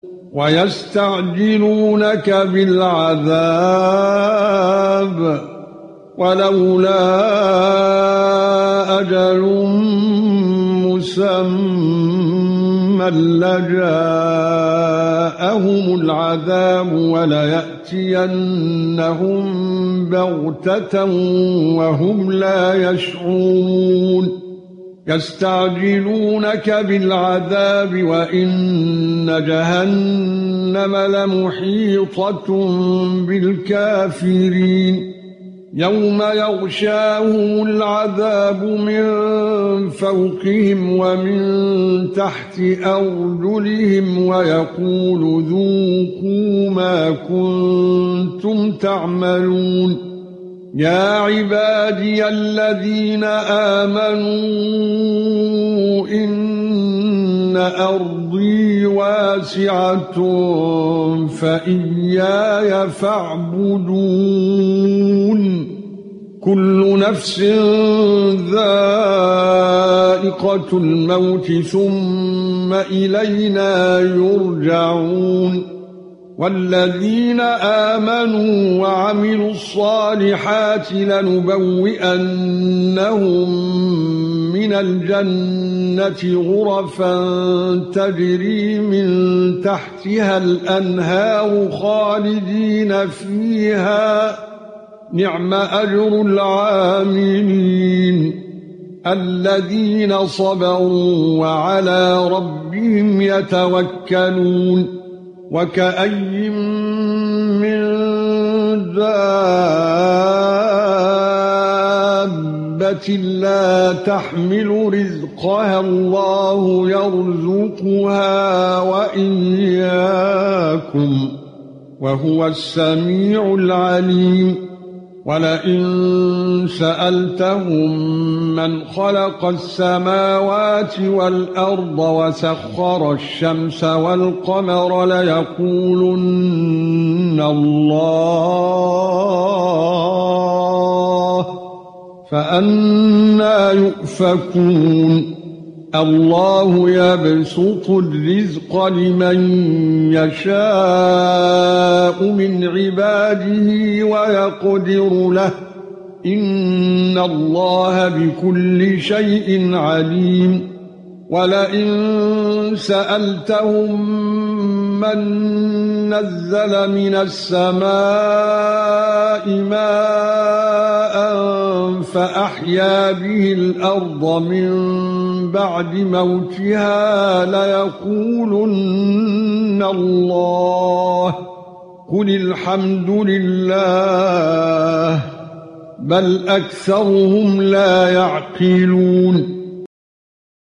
ويستعجلونك بالعذاب ولولا أجل مسمى لجاءهم العذاب وليأتينهم بغتة وهم لا يشعرون يستعجلونك بالعذاب وإن جهنم لمحيطة بالكافرين يوم يغشاهم العذاب من فوقهم ومن تحت أرجلهم ويقول ذوقوا ما كنتم تعملون يا عبادي الذين آمنوا إن أرضي واسعة فإياي فاعبدون كل نفس ذائقة الموت ثم إلينا يرجعون والذين آمنوا وعملوا الصالحات لنبوئنهم من الجنة غرفا تجري من تحتها الأنهار خالدين فيها نعم أجر العاملين الذين صبروا وعلى ربهم يتوكلون وكأي من دابة لا تحمل رزقها الله يرزقها وإياكم وهو السميع العليم ولئن سألتهم من خلق السماوات والأرض وسخر الشمس والقمر ليقولن الله فأنى يؤفكون الله يبسط الرزق لمن يشاء من عباده ويقدر له إن الله بكل شيء عليم ولئن سألتهم من نزل من السماء ماء فأحيا به الأرض من بعد موتها ليقولن الله قل الحمد لله بل أكثرهم لا يعقلون